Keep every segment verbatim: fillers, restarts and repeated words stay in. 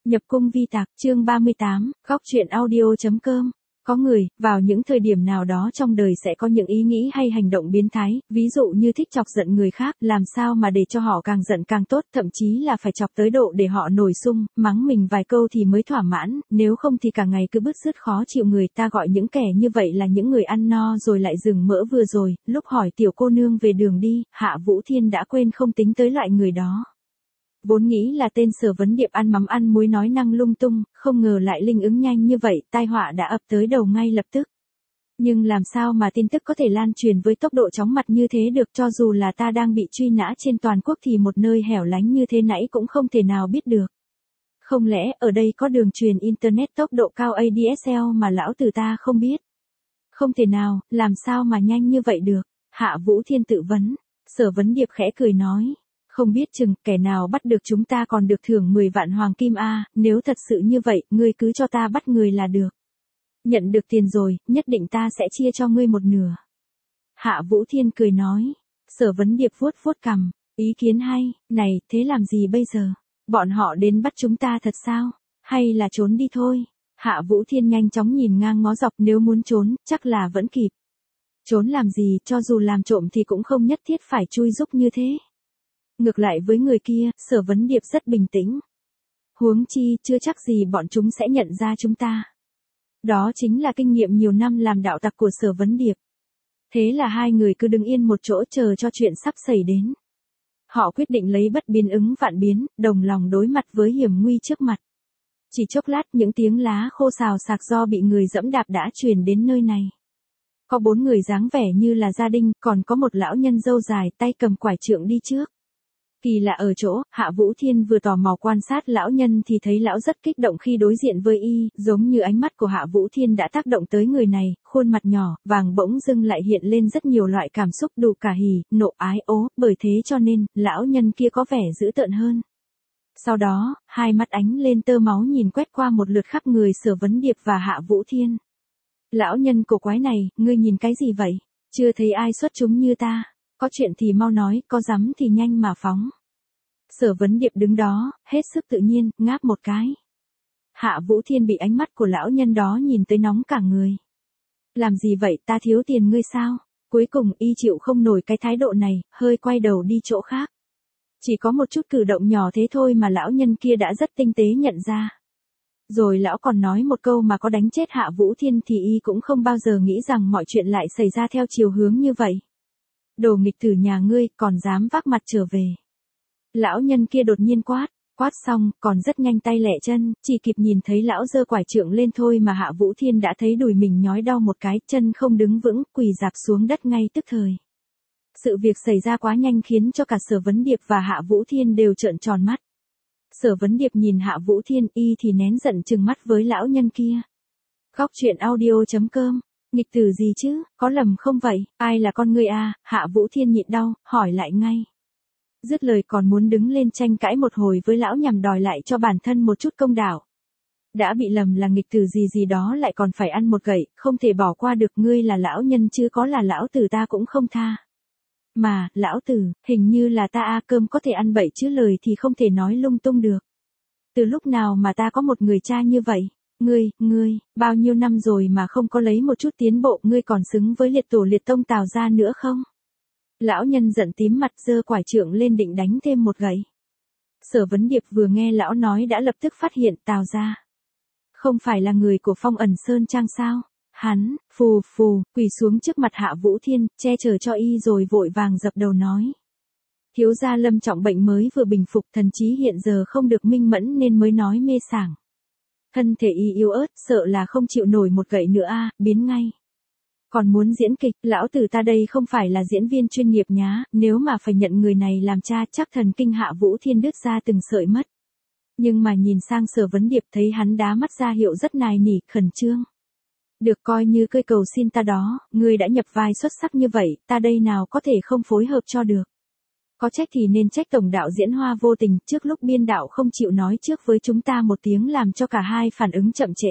Nhập cung vi tạc, chương ba mươi tám, góc truyện audio.com. Có người, vào những thời điểm nào đó trong đời sẽ có những ý nghĩ hay hành động biến thái, ví dụ như thích chọc giận người khác, làm sao mà để cho họ càng giận càng tốt, thậm chí là phải chọc tới độ để họ nổi sung, mắng mình vài câu thì mới thỏa mãn, nếu không thì cả ngày cứ bứt rứt khó chịu. Người ta gọi những kẻ như vậy là những người ăn no rồi lại dừng mỡ. Vừa rồi, lúc hỏi tiểu cô nương về đường đi, Hạ Vũ Thiên đã quên không tính tới loại người đó. Vốn nghĩ là tên Sở Vấn Điệp ăn mắm ăn muối nói năng lung tung, không ngờ lại linh ứng nhanh như vậy, tai họa đã ập tới đầu ngay lập tức. Nhưng làm sao mà tin tức có thể lan truyền với tốc độ chóng mặt như thế được, cho dù là ta đang bị truy nã trên toàn quốc thì một nơi hẻo lánh như thế nãy cũng không thể nào biết được. Không lẽ ở đây có đường truyền internet tốc độ cao a đê ét lờ mà lão tử ta không biết? Không thể nào, làm sao mà nhanh như vậy được? Hạ Vũ Thiên tự vấn. Sở Vấn Điệp khẽ cười nói. Không biết chừng, kẻ nào bắt được chúng ta còn được thưởng mười vạn hoàng kim a, nếu thật sự như vậy, ngươi cứ cho ta bắt người là được. Nhận được tiền rồi, nhất định ta sẽ chia cho ngươi một nửa. Hạ Vũ Thiên cười nói. Sở Vấn Điệp vuốt vuốt cằm, ý kiến hay, này, thế làm gì bây giờ? Bọn họ đến bắt chúng ta thật sao? Hay là trốn đi thôi? Hạ Vũ Thiên nhanh chóng nhìn ngang ngó dọc, nếu muốn trốn, chắc là vẫn kịp. Trốn làm gì, cho dù làm trộm thì cũng không nhất thiết phải chui rúc như thế. Ngược lại với người kia, Sở Vấn Điệp rất bình tĩnh. Huống chi, chưa chắc gì bọn chúng sẽ nhận ra chúng ta. Đó chính là kinh nghiệm nhiều năm làm đạo tặc của Sở Vấn Điệp. Thế là hai người cứ đứng yên một chỗ chờ cho chuyện sắp xảy đến. Họ quyết định lấy bất biến ứng vạn biến, đồng lòng đối mặt với hiểm nguy trước mặt. Chỉ chốc lát những tiếng lá khô xào xạc do bị người dẫm đạp đã truyền đến nơi này. Có bốn người dáng vẻ như là gia đình, còn có một lão nhân râu dài tay cầm quải trượng đi trước. Kỳ lạ ở chỗ, Hạ Vũ Thiên vừa tò mò quan sát lão nhân thì thấy lão rất kích động khi đối diện với y, giống như ánh mắt của Hạ Vũ Thiên đã tác động tới người này, khuôn mặt nhỏ, vàng bỗng dưng lại hiện lên rất nhiều loại cảm xúc đủ cả hỉ, nộ ái ố, bởi thế cho nên, lão nhân kia có vẻ dữ tợn hơn. Sau đó, hai mắt ánh lên tơ máu nhìn quét qua một lượt khắp người Sở Vấn Điệp và Hạ Vũ Thiên. Lão nhân cổ quái này, ngươi nhìn cái gì vậy? Chưa thấy ai xuất chúng như ta. Có chuyện thì mau nói, có dám thì nhanh mà phóng. Sở Vấn Điệp đứng đó, hết sức tự nhiên, ngáp một cái. Hạ Vũ Thiên bị ánh mắt của lão nhân đó nhìn tới nóng cả người. Làm gì vậy, ta thiếu tiền ngươi sao? Cuối cùng y chịu không nổi cái thái độ này, hơi quay đầu đi chỗ khác. Chỉ có một chút cử động nhỏ thế thôi mà lão nhân kia đã rất tinh tế nhận ra. Rồi lão còn nói một câu mà có đánh chết Hạ Vũ Thiên thì y cũng không bao giờ nghĩ rằng mọi chuyện lại xảy ra theo chiều hướng như vậy. Đồ nghịch tử nhà ngươi, còn dám vác mặt trở về. Lão nhân kia đột nhiên quát, quát xong, còn rất nhanh tay lẹ chân, chỉ kịp nhìn thấy lão giơ quải trượng lên thôi mà Hạ Vũ Thiên đã thấy đùi mình nhói đau một cái, chân không đứng vững, quỳ rạp xuống đất ngay tức thời. Sự việc xảy ra quá nhanh khiến cho cả Sở Vấn Điệp và Hạ Vũ Thiên đều trợn tròn mắt. Sở Vấn Điệp nhìn Hạ Vũ Thiên, y thì nén giận trừng mắt với lão nhân kia. Góc truyện audio.com. Nghịch tử gì chứ, có lầm không vậy, ai là con ngươi a? Hạ Vũ Thiên nhịn đau, hỏi lại ngay. Dứt lời còn muốn đứng lên tranh cãi một hồi với lão nhằm đòi lại cho bản thân một chút công đạo. Đã bị lầm là nghịch tử gì gì đó lại còn phải ăn một gậy, không thể bỏ qua được, ngươi là lão nhân chứ có là lão tử ta cũng không tha. Mà, lão tử, hình như là ta a, cơm có thể ăn bậy chứ lời thì không thể nói lung tung được. Từ lúc nào mà ta có một người cha như vậy? Ngươi, ngươi, bao nhiêu năm rồi mà không có lấy một chút tiến bộ, ngươi còn xứng với liệt tổ liệt tông Tào gia nữa không? Lão nhân giận tím mặt giơ quải trượng lên định đánh thêm một gậy. Sở Vấn Điệp vừa nghe lão nói đã lập tức phát hiện Tào gia không phải là người của Phong Ẩn Sơn Trang sao? Hắn, phù phù, quỳ xuống trước mặt Hạ Vũ Thiên, che chở cho y rồi vội vàng dập đầu nói. Thiếu gia lâm trọng bệnh mới vừa bình phục, thần trí hiện giờ không được minh mẫn nên mới nói mê sảng. Thân thể y yếu ớt, sợ là không chịu nổi một gậy nữa a, biến ngay. Còn muốn diễn kịch, lão tử ta đây không phải là diễn viên chuyên nghiệp nhá, nếu mà phải nhận người này làm cha chắc thần kinh Hạ Vũ Thiên đứt ra từng sợi mất. Nhưng mà nhìn sang Sở Vấn Điệp thấy hắn đá mắt ra hiệu rất nài nỉ, khẩn trương. Được coi như cây cầu xin ta đó, ngươi đã nhập vai xuất sắc như vậy, ta đây nào có thể không phối hợp cho được. Có trách thì nên trách tổng đạo diễn Hoa vô tình, trước lúc biên đạo không chịu nói trước với chúng ta một tiếng làm cho cả hai phản ứng chậm trễ.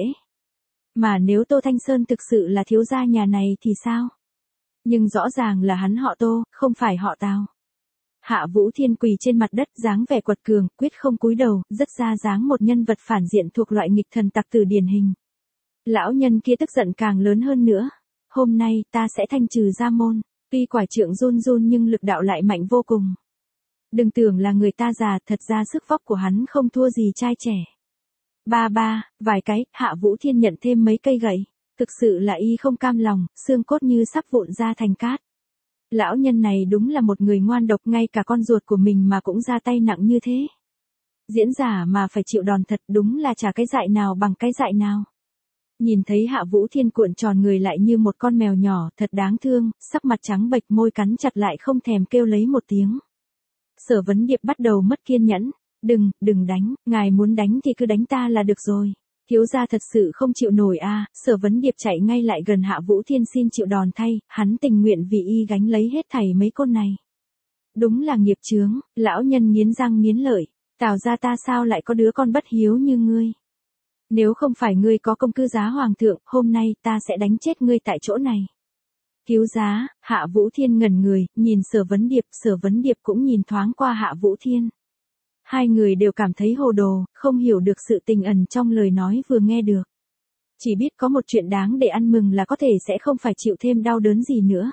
Mà nếu Tô Thanh Sơn thực sự là thiếu gia nhà này thì sao? Nhưng rõ ràng là hắn họ Tô, không phải họ Tào. Hạ Vũ Thiên quỳ trên mặt đất, dáng vẻ quật cường, quyết không cúi đầu, rất ra dáng một nhân vật phản diện thuộc loại nghịch thần tặc tử điển hình. Lão nhân kia tức giận càng lớn hơn nữa. Hôm nay, ta sẽ thanh trừ gia môn. Tuy quải trượng run run nhưng lực đạo lại mạnh vô cùng. Đừng tưởng là người ta già, thật ra sức vóc của hắn không thua gì trai trẻ. Ba ba, vài cái, Hạ Vũ Thiên nhận thêm mấy cây gậy. Thực sự là y không cam lòng, xương cốt như sắp vụn ra thành cát. Lão nhân này đúng là một người ngoan độc, ngay cả con ruột của mình mà cũng ra tay nặng như thế. Diễn giả mà phải chịu đòn thật, đúng là chả cái dại nào bằng cái dại nào. Nhìn thấy Hạ Vũ Thiên cuộn tròn người lại như một con mèo nhỏ, thật đáng thương, sắc mặt trắng bệch, môi cắn chặt lại không thèm kêu lấy một tiếng. Sở Vấn Điệp bắt đầu mất kiên nhẫn. Đừng, đừng đánh, ngài muốn đánh thì cứ đánh ta là được rồi. Thiếu gia thật sự không chịu nổi a. À. Sở Vấn Điệp chạy ngay lại gần Hạ Vũ Thiên xin chịu đòn thay, hắn tình nguyện vì y gánh lấy hết thảy mấy con này. Đúng là nghiệp chướng, lão nhân nghiến răng nghiến lợi, Tào gia ta sao lại có đứa con bất hiếu như ngươi. Nếu không phải ngươi có công cư giá hoàng thượng, hôm nay ta sẽ đánh chết ngươi tại chỗ này. Cứu giá, Hạ Vũ Thiên ngẩn người, nhìn Sở Vấn Điệp, Sở Vấn Điệp cũng nhìn thoáng qua Hạ Vũ Thiên. Hai người đều cảm thấy hồ đồ, không hiểu được sự tình ẩn trong lời nói vừa nghe được. Chỉ biết có một chuyện đáng để ăn mừng là có thể sẽ không phải chịu thêm đau đớn gì nữa.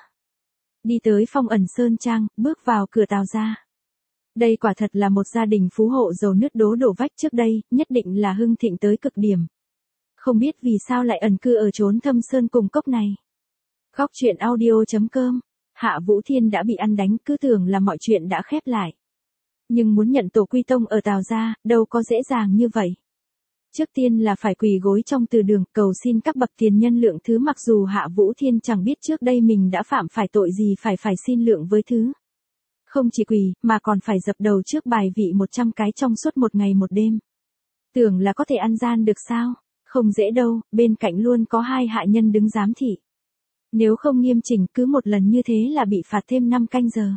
Đi tới Phong Ẩn Sơn Trang, bước vào cửa Tào gia. Đây quả thật là một gia đình phú hộ giàu nứt đố đổ vách, trước đây, nhất định là hưng thịnh tới cực điểm. Không biết vì sao lại ẩn cư ở chốn thâm sơn cùng cốc này. Góc truyện audio chấm com. Hạ Vũ Thiên đã bị ăn đánh, cứ tưởng là mọi chuyện đã khép lại. Nhưng muốn nhận tổ quy tông ở Tào gia, đâu có dễ dàng như vậy. Trước tiên là phải quỳ gối trong từ đường, cầu xin các bậc tiền nhân lượng thứ, mặc dù Hạ Vũ Thiên chẳng biết trước đây mình đã phạm phải tội gì phải phải xin lượng với thứ. Không chỉ quỳ, mà còn phải dập đầu trước bài vị một trăm cái trong suốt một ngày một đêm. Tưởng là có thể ăn gian được sao? Không dễ đâu, bên cạnh luôn có hai hạ nhân đứng giám thị. Nếu không nghiêm chỉnh, cứ một lần như thế là bị phạt thêm năm canh giờ.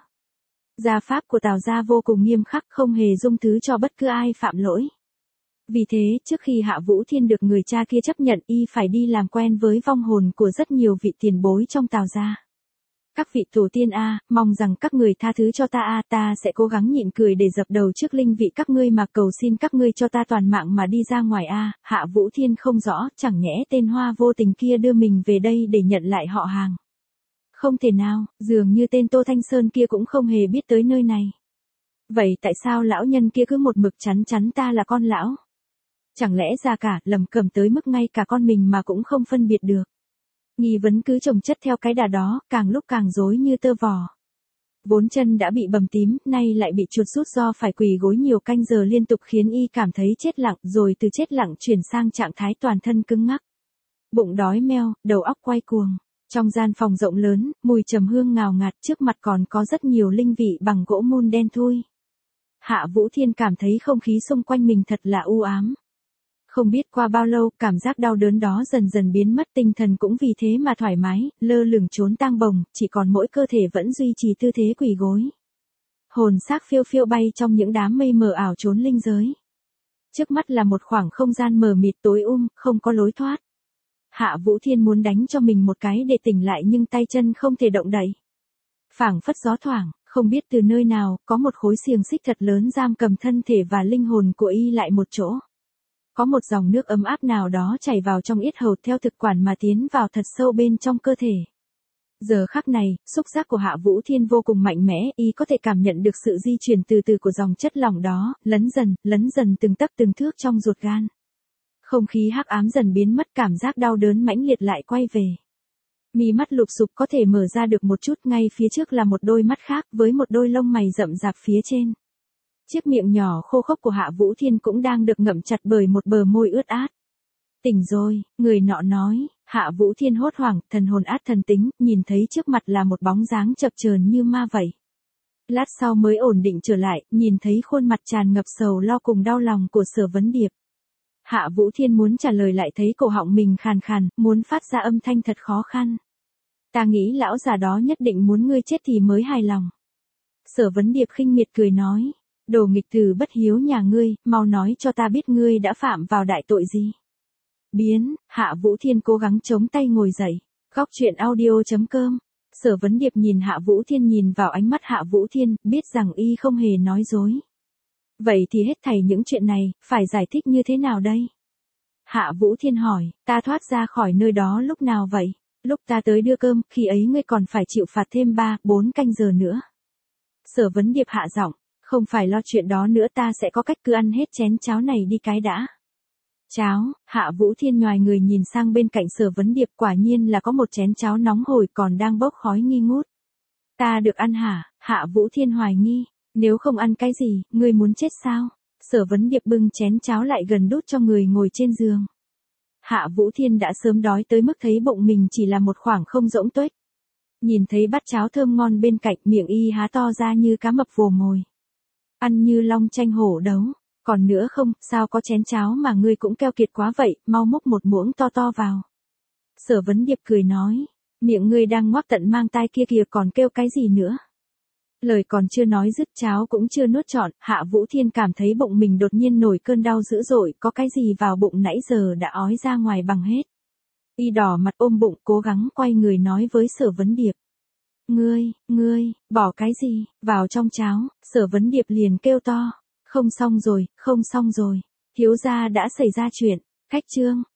Gia pháp của Tào gia vô cùng nghiêm khắc, không hề dung thứ cho bất cứ ai phạm lỗi. Vì thế, trước khi Hạ Vũ Thiên được người cha kia chấp nhận, y phải đi làm quen với vong hồn của rất nhiều vị tiền bối trong Tào gia. Các vị tổ tiên a, mong rằng các người tha thứ cho ta a, ta sẽ cố gắng nhịn cười để dập đầu trước linh vị các ngươi mà cầu xin các ngươi cho ta toàn mạng mà đi ra ngoài a. Hạ Vũ Thiên không rõ, chẳng nhẽ tên hoa vô tình kia đưa mình về đây để nhận lại họ hàng. Không thể nào, dường như tên Tô Thanh Sơn kia cũng không hề biết tới nơi này. Vậy tại sao lão nhân kia cứ một mực chắn chắn ta là con lão? Chẳng lẽ già cả, lầm cầm tới mức ngay cả con mình mà cũng không phân biệt được? Nghi vấn cứ chồng chất theo cái đà đó, càng lúc càng rối như tơ vò. Vốn chân đã bị bầm tím, nay lại bị chuột rút do phải quỳ gối nhiều canh giờ liên tục khiến y cảm thấy chết lặng, rồi từ chết lặng chuyển sang trạng thái toàn thân cứng ngắc. Bụng đói meo, đầu óc quay cuồng. Trong gian phòng rộng lớn, mùi trầm hương ngào ngạt, trước mặt còn có rất nhiều linh vị bằng gỗ mun đen thui. Hạ Vũ Thiên cảm thấy không khí xung quanh mình thật là u ám. Không biết qua bao lâu, cảm giác đau đớn đó dần dần biến mất, tinh thần cũng vì thế mà thoải mái, lơ lửng trốn tang bồng, chỉ còn mỗi cơ thể vẫn duy trì tư thế quỳ gối. Hồn xác phiêu phiêu bay trong những đám mây mờ ảo trốn linh giới. Trước mắt là một khoảng không gian mờ mịt tối um, không có lối thoát. Hạ Vũ Thiên muốn đánh cho mình một cái để tỉnh lại nhưng tay chân không thể động đậy. Phảng phất gió thoảng, không biết từ nơi nào, có một khối xiềng xích thật lớn giam cầm thân thể và linh hồn của y lại một chỗ. Có một dòng nước ấm áp nào đó chảy vào trong yết hầu theo thực quản mà tiến vào thật sâu bên trong cơ thể. Giờ khắc này, xúc giác của Hạ Vũ Thiên vô cùng mạnh mẽ, y có thể cảm nhận được sự di chuyển từ từ của dòng chất lỏng đó, lấn dần, lấn dần từng tấc từng thước trong ruột gan. Không khí hắc ám dần biến mất, cảm giác đau đớn mãnh liệt lại quay về. Mi mắt lụp xụp có thể mở ra được một chút, ngay phía trước là một đôi mắt khác với một đôi lông mày rậm rạp phía trên. Chiếc miệng nhỏ khô khốc của Hạ Vũ Thiên cũng đang được ngậm chặt bởi một bờ môi ướt át. Tỉnh rồi, người nọ nói. Hạ Vũ Thiên hốt hoảng, thần hồn át thần tính, nhìn thấy trước mặt là một bóng dáng chập chờn như ma vậy. Lát sau mới ổn định trở lại, nhìn thấy khuôn mặt tràn ngập sầu lo cùng đau lòng của Sở Vấn Điệp. Hạ Vũ Thiên muốn trả lời lại thấy cổ họng mình khàn khàn, muốn phát ra âm thanh thật khó khăn. Ta nghĩ lão già đó nhất định muốn ngươi chết thì mới hài lòng. Sở Vấn Điệp khinh miệt cười nói. Đồ nghịch tử bất hiếu nhà ngươi, mau nói cho ta biết ngươi đã phạm vào đại tội gì. Biến, Hạ Vũ Thiên cố gắng chống tay ngồi dậy. Góc truyện audio chấm com Sở Vấn Điệp nhìn Hạ Vũ Thiên, nhìn vào ánh mắt Hạ Vũ Thiên, biết rằng y không hề nói dối. Vậy thì hết thảy những chuyện này, phải giải thích như thế nào đây? Hạ Vũ Thiên hỏi, ta thoát ra khỏi nơi đó lúc nào vậy? Lúc ta tới đưa cơm, khi ấy ngươi còn phải chịu phạt thêm ba, bốn canh giờ nữa. Sở Vấn Điệp hạ giọng, không phải lo chuyện đó nữa, ta sẽ có cách, cứ ăn hết chén cháo này đi cái đã. Cháo, Hạ Vũ Thiên nhoài người nhìn sang bên cạnh Sở Vấn Điệp, quả nhiên là có một chén cháo nóng hổi còn đang bốc khói nghi ngút. Ta được ăn hả? Hạ Vũ Thiên hoài nghi, nếu không ăn cái gì, ngươi muốn chết sao? Sở Vấn Điệp bưng chén cháo lại gần đút cho người ngồi trên giường. Hạ Vũ Thiên đã sớm đói tới mức thấy bụng mình chỉ là một khoảng không rỗng tuếch. Nhìn thấy bát cháo thơm ngon bên cạnh, miệng y há to ra như cá mập vồ mồi. Ăn như long tranh hổ đấu. Còn nữa không, sao có chén cháo mà ngươi cũng keo kiệt quá vậy, mau múc một muỗng to to vào. Sở Vấn Điệp cười nói, miệng ngươi đang ngoác tận mang tai kia kìa, còn kêu cái gì nữa. Lời còn chưa nói dứt, cháo cũng chưa nuốt trọn, Hạ Vũ Thiên cảm thấy bụng mình đột nhiên nổi cơn đau dữ dội, có cái gì vào bụng nãy giờ đã ói ra ngoài bằng hết. Y đỏ mặt ôm bụng, cố gắng quay người nói với Sở Vấn Điệp. Ngươi, ngươi, bỏ cái gì, vào trong cháo. Sở Vấn Điệp liền kêu to. Không xong rồi, không xong rồi. Thiếu gia đã xảy ra chuyện. Khách trương,